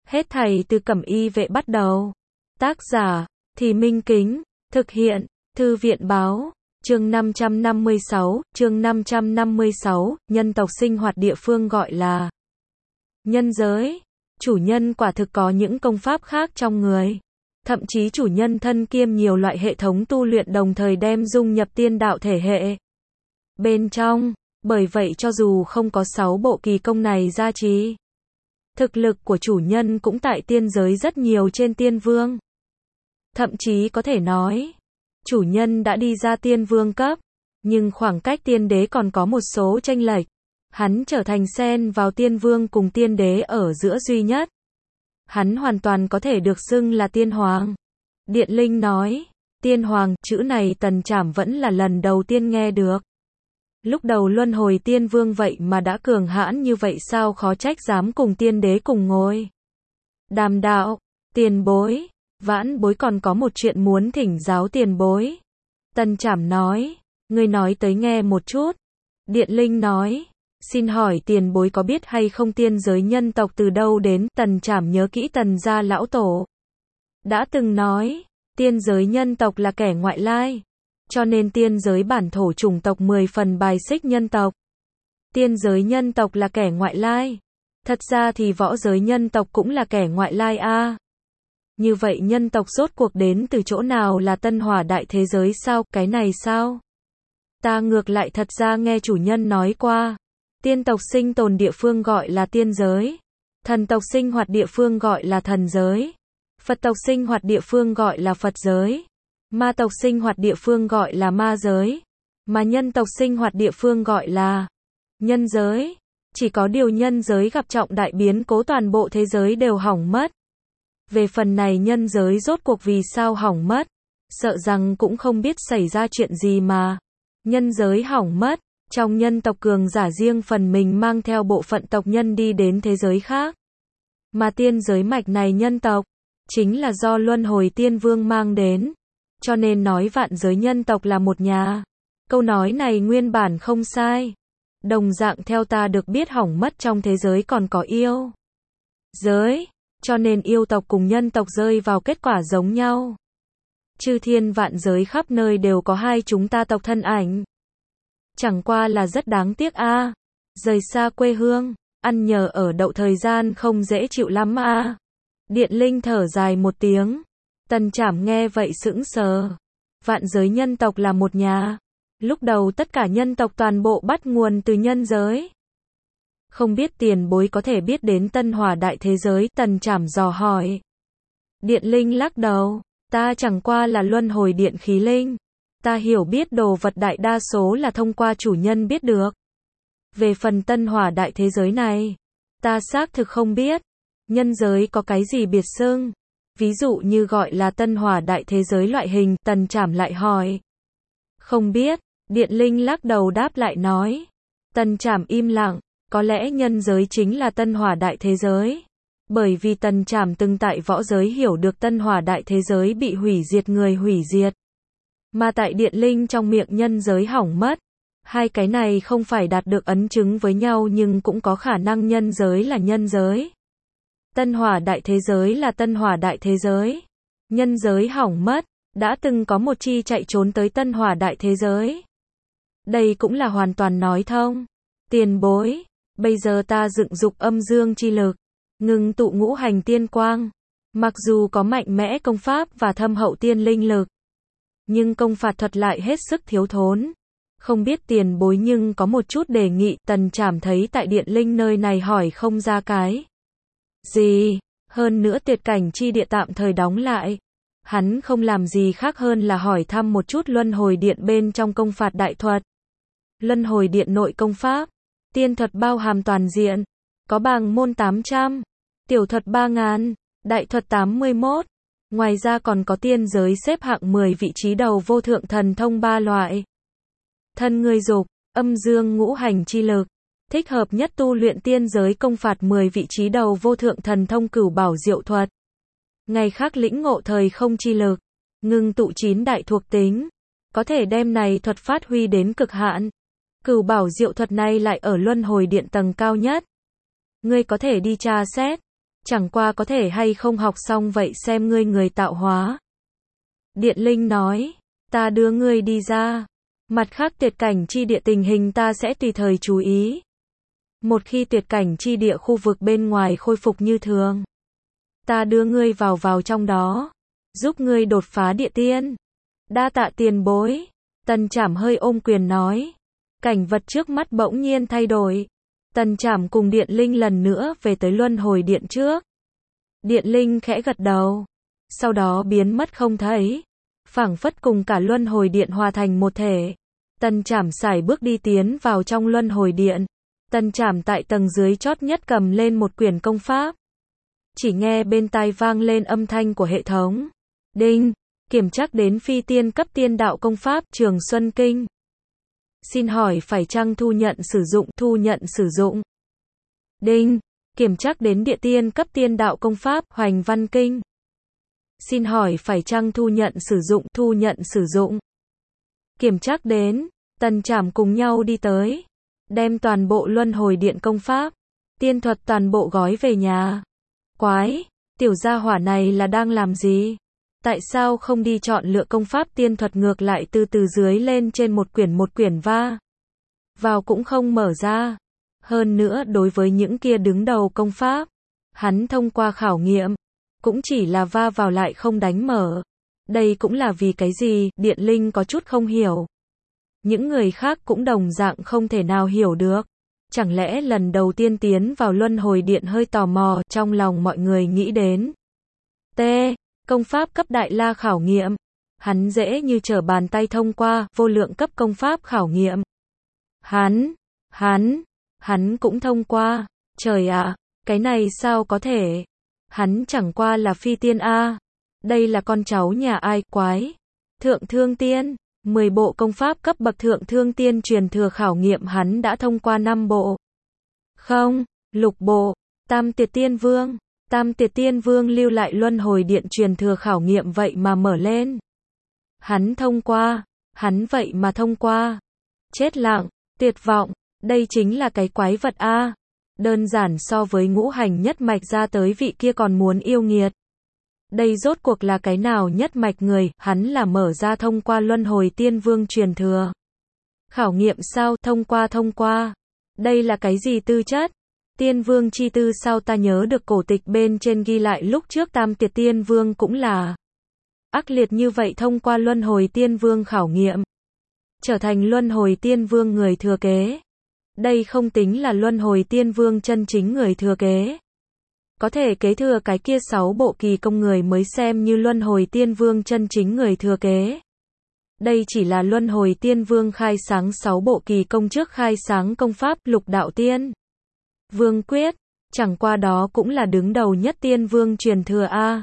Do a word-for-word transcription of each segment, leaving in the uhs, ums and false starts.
Hết thảy từ Cẩm Y Vệ bắt đầu. Tác giả, Thì Minh Kính, thực hiện, Thư viện Báo, chương năm trăm năm mươi sáu, chương năm trăm năm mươi sáu, nhân tộc sinh hoạt địa phương gọi là nhân giới. Chủ nhân quả thực có những công pháp khác trong người. Thậm chí chủ nhân thân kiêm nhiều loại hệ thống tu luyện đồng thời đem dung nhập tiên đạo thể hệ bên trong. Bởi vậy cho dù không có sáu bộ kỳ công này gia trì, thực lực của chủ nhân cũng tại tiên giới rất nhiều trên tiên vương. Thậm chí có thể nói, chủ nhân đã đi ra tiên vương cấp, nhưng khoảng cách tiên đế còn có một số chênh lệch. Hắn trở thành xen vào tiên vương cùng tiên đế ở giữa duy nhất. Hắn hoàn toàn có thể được xưng là tiên hoàng. Điện Linh nói, tiên hoàng, chữ này Tần Trảm vẫn là lần đầu tiên nghe được. Lúc đầu luân hồi tiên vương vậy mà đã cường hãn như vậy sao, khó trách dám cùng tiên đế cùng ngồi đàm đạo. Tiền bối, vãn bối còn có một chuyện muốn thỉnh giáo tiền bối. Tần Trảm nói, ngươi nói tới nghe một chút. Điện Linh nói, xin hỏi tiền bối có biết hay không tiên giới nhân tộc từ đâu đến? Tần Trảm nhớ kỹ Tần gia lão tổ đã từng nói, tiên giới nhân tộc là kẻ ngoại lai, cho nên tiên giới bản thổ chủng tộc mười phần bài xích nhân tộc. Tiên giới nhân tộc là kẻ ngoại lai. Thật ra thì võ giới nhân tộc cũng là kẻ ngoại lai a. À. Như vậy nhân tộc rốt cuộc đến từ chỗ nào, là Tân Hỏa đại thế giới sao? Cái này sao? Ta ngược lại thật ra nghe chủ nhân nói qua. Tiên tộc sinh tồn địa phương gọi là tiên giới. Thần tộc sinh hoạt địa phương gọi là thần giới. Phật tộc sinh hoạt địa phương gọi là Phật giới. Ma tộc sinh hoạt địa phương gọi là ma giới. Mà nhân tộc sinh hoạt địa phương gọi là nhân giới. Chỉ có điều nhân giới gặp trọng đại biến cố, toàn bộ thế giới đều hỏng mất. Về phần này nhân giới rốt cuộc vì sao hỏng mất, sợ rằng cũng không biết xảy ra chuyện gì mà. Nhân giới hỏng mất, trong nhân tộc cường giả riêng phần mình mang theo bộ phận tộc nhân đi đến thế giới khác. Mà tiên giới mạch này nhân tộc, chính là do luân hồi tiên vương mang đến. Cho nên nói vạn giới nhân tộc là một nhà. Câu nói này nguyên bản không sai. Đồng dạng theo ta được biết hỏng mất trong thế giới còn có yêu giới. Cho nên yêu tộc cùng nhân tộc rơi vào kết quả giống nhau. Chư thiên vạn giới khắp nơi đều có hai chúng ta tộc thân ảnh. Chẳng qua là rất đáng tiếc a. À. Rời xa quê hương, ăn nhờ ở đậu thời gian không dễ chịu lắm a. À. Điện Linh thở dài một tiếng. Tần Trảm nghe vậy sững sờ. Vạn giới nhân tộc là một nhà. Lúc đầu tất cả nhân tộc toàn bộ bắt nguồn từ nhân giới. Không biết tiền bối có thể biết đến Tân Hỏa đại thế giới? Tần Trảm dò hỏi. Điện Linh lắc đầu. Ta chẳng qua là luân hồi điện khí linh. Ta hiểu biết đồ vật đại đa số là thông qua chủ nhân biết được. Về phần Tân Hỏa đại thế giới này, ta xác thực không biết. Nhân giới có cái gì biệt xưng? Ví dụ như gọi là Tân Hỏa đại thế giới loại hình? Tần Trảm lại hỏi. Không biết. Điện Linh lắc đầu đáp lại nói. Tần Trảm im lặng. Có lẽ nhân giới chính là Tân Hỏa đại thế giới. Bởi vì Tần Trảm từng tại võ giới hiểu được Tân Hỏa đại thế giới bị hủy diệt, người hủy diệt. Mà tại Điện Linh trong miệng nhân giới hỏng mất. Hai cái này không phải đạt được ấn chứng với nhau, nhưng cũng có khả năng nhân giới là nhân giới. Tân Hỏa đại thế giới là Tân Hỏa đại thế giới. Nhân giới hỏng mất, đã từng có một chi chạy trốn tới Tân Hỏa đại thế giới. Đây cũng là hoàn toàn nói thông. Tiền bối, bây giờ ta dựng dục âm dương chi lực, ngưng tụ ngũ hành tiên quang. Mặc dù có mạnh mẽ công pháp và thâm hậu tiên linh lực, nhưng công phạt thuật lại hết sức thiếu thốn. Không biết tiền bối nhưng có một chút đề nghị. Tần Trảm thấy tại Điện Linh nơi này hỏi không ra cái gì, hơn nữa tuyệt cảnh chi địa tạm thời đóng lại. Hắn không làm gì khác hơn là hỏi thăm một chút luân hồi điện bên trong công phạt đại thuật. Luân hồi điện nội công pháp, tiên thuật bao hàm toàn diện, có bàng môn tám trăm, tiểu thuật ba nghìn, đại thuật tám mươi mốt. Ngoài ra còn có tiên giới xếp hạng mười vị trí đầu vô thượng thần thông ba loại. Thân người dục, âm dương ngũ hành chi lực. Thích hợp nhất tu luyện tiên giới công phạt mười vị trí đầu vô thượng thần thông cửu bảo diệu thuật. Ngày khác lĩnh ngộ thời không chi lực, ngưng tụ chín đại thuộc tính, có thể đem này thuật phát huy đến cực hạn. Cửu bảo diệu thuật này lại ở luân hồi điện tầng cao nhất. Ngươi có thể đi tra xét. chẳng qua có thể hay không học xong vậy xem ngươi người tạo hóa. Điện Linh nói, ta đưa ngươi đi ra. Mặt khác tuyệt cảnh chi địa tình hình ta sẽ tùy thời chú ý. Một khi tuyệt cảnh chi địa khu vực bên ngoài khôi phục như thường, ta đưa ngươi vào vào trong đó, giúp ngươi đột phá địa tiên. Đa tạ tiền bối. Tần Trảm hơi ôm quyền nói. Cảnh vật trước mắt bỗng nhiên thay đổi. Tần Trảm cùng Điện Linh lần nữa về tới luân hồi điện trước. Điện Linh khẽ gật đầu, sau đó biến mất không thấy, phảng phất cùng cả luân hồi điện hòa thành một thể. Tần Trảm sải bước đi tiến vào trong luân hồi điện. Tần Trảm tại tầng dưới chót nhất cầm lên một quyển công pháp. Chỉ nghe bên tai vang lên âm thanh của hệ thống. Đinh, kiểm trắc đến phi tiên cấp tiên đạo công pháp Trường Xuân Kinh. Xin hỏi phải chăng thu nhận sử dụng, thu nhận sử dụng. Đinh, kiểm trắc đến địa tiên cấp tiên đạo công pháp Hoành Văn Kinh. Xin hỏi phải chăng thu nhận sử dụng, thu nhận sử dụng. Kiểm trắc đến, Tần Trảm cùng nhau đi tới, đem toàn bộ luân hồi điện công pháp, tiên thuật toàn bộ gói về nhà. Quái, tiểu gia hỏa này là đang làm gì? Tại sao không đi chọn lựa công pháp tiên thuật ngược lại từ từ dưới lên trên một quyển một quyển va vào cũng không mở ra. Hơn nữa đối với những kia đứng đầu công pháp, hắn thông qua khảo nghiệm, cũng chỉ là va vào lại không đánh mở. Đây cũng là vì cái gì, Điện Linh có chút không hiểu. Những người khác cũng đồng dạng không thể nào hiểu được. Chẳng lẽ lần đầu tiên tiến vào luân hồi điện hơi tò mò, trong lòng mọi người nghĩ đến. T. Công pháp cấp đại la khảo nghiệm. Hắn dễ như trở bàn tay thông qua, vô lượng cấp công pháp khảo nghiệm. Hắn, hắn, hắn cũng thông qua. Trời ạ, cái này sao có thể? Hắn chẳng qua là phi tiên A. Đây là con cháu nhà ai, quái? Thượng Thương Tiên. mười bộ công pháp cấp bậc Thượng Thương Tiên truyền thừa khảo nghiệm hắn đã thông qua năm bộ. Không, lục bộ. Tam Tiệt Tiên Vương. Tam Tiệt Tiên Vương lưu lại luân hồi điện truyền thừa khảo nghiệm vậy mà mở lên. Hắn thông qua. Hắn vậy mà thông qua. Chết lặng, tuyệt vọng. Đây chính là cái quái vật A. Đơn giản so với ngũ hành nhất mạch ra tới vị kia còn muốn yêu nghiệt. Đây rốt cuộc là cái nào nhất mạch người, hắn là mở ra thông qua luân hồi tiên vương truyền thừa. Khảo nghiệm sao, thông qua thông qua. Đây là cái gì tư chất? Tiên vương chi tư sao, ta nhớ được cổ tịch bên trên ghi lại lúc trước Tam Tiệt Tiên Vương cũng là ác liệt như vậy thông qua luân hồi tiên vương khảo nghiệm. Trở thành luân hồi tiên vương người thừa kế. Đây không tính là luân hồi tiên vương chân chính người thừa kế. Có thể kế thừa cái kia sáu bộ kỳ công người mới xem như luân hồi tiên vương chân chính người thừa kế. Đây chỉ là luân hồi tiên vương khai sáng sáu bộ kỳ công trước khai sáng công pháp lục đạo tiên vương quyết, chẳng qua đó cũng là đứng đầu nhất tiên vương truyền thừa A.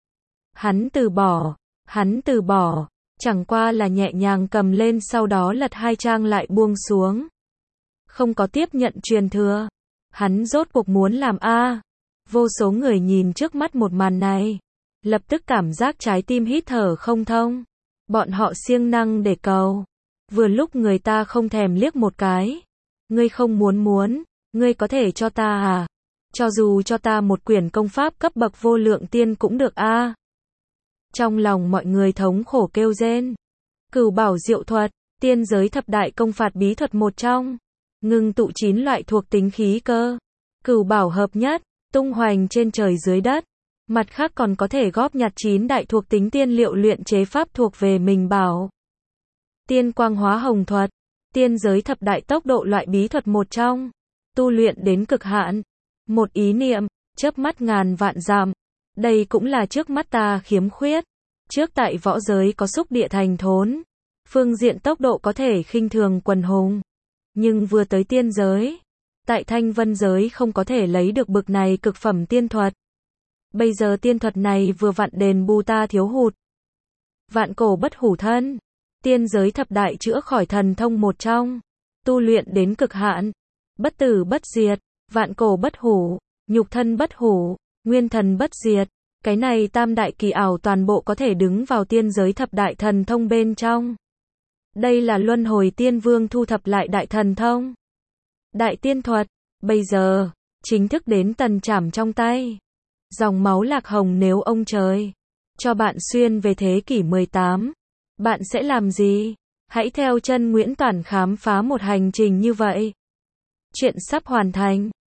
Hắn từ bỏ, hắn từ bỏ, chẳng qua là nhẹ nhàng cầm lên sau đó lật hai trang lại buông xuống. Không có tiếp nhận truyền thừa. Hắn rốt cuộc muốn làm A. Vô số người nhìn trước mắt một màn này, lập tức cảm giác trái tim hít thở không thông. Bọn họ siêng năng để cầu. Vừa lúc người ta không thèm liếc một cái. Ngươi không muốn muốn, ngươi có thể cho ta à? Cho dù cho ta một quyển công pháp cấp bậc vô lượng tiên cũng được a. Trong lòng mọi người thống khổ kêu rên. Cửu bảo diệu thuật, tiên giới thập đại công phạt bí thuật một trong. Ngưng tụ chín loại thuộc tính khí cơ. Cửu bảo hợp nhất, tung hoành trên trời dưới đất. Mặt khác còn có thể góp nhặt chín đại thuộc tính tiên liệu luyện chế pháp thuộc về mình bảo. Tiên quang hóa hồng thuật, tiên giới thập đại tốc độ loại bí thuật một trong. Tu luyện đến cực hạn. Một ý niệm, chớp mắt ngàn vạn dặm. Đây cũng là trước mắt ta khiếm khuyết. Trước tại võ giới có xúc địa thành thốn. Phương diện tốc độ có thể khinh thường quần hùng. Nhưng vừa tới tiên giới, tại thanh vân giới không có thể lấy được bực này cực phẩm tiên thuật. Bây giờ tiên thuật này vừa vặn đền bù ta thiếu hụt. Vạn cổ bất hủ thân, tiên giới thập đại chữa khỏi thần thông một trong. Tu luyện đến cực hạn, bất tử bất diệt, vạn cổ bất hủ, nhục thân bất hủ, nguyên thần bất diệt. Cái này tam đại kỳ ảo toàn bộ có thể đứng vào tiên giới thập đại thần thông bên trong. Đây là luân hồi tiên vương thu thập lại đại thần thông. Đại tiên thuật, bây giờ, chính thức đến tần trảm trong tay. Dòng máu lạc hồng nếu ông trời cho bạn xuyên về thế kỷ mười tám, bạn sẽ làm gì? Hãy theo chân Nguyễn Toản khám phá một hành trình như vậy. Chuyện sắp hoàn thành.